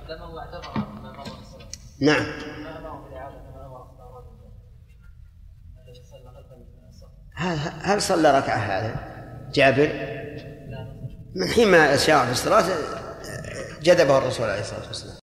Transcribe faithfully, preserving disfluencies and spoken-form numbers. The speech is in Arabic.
نعم. هل صلى ركعة هذا جابر؟ من حين ما شاع في الصلاة جذبه الرسول عليه الصلاة والسلام.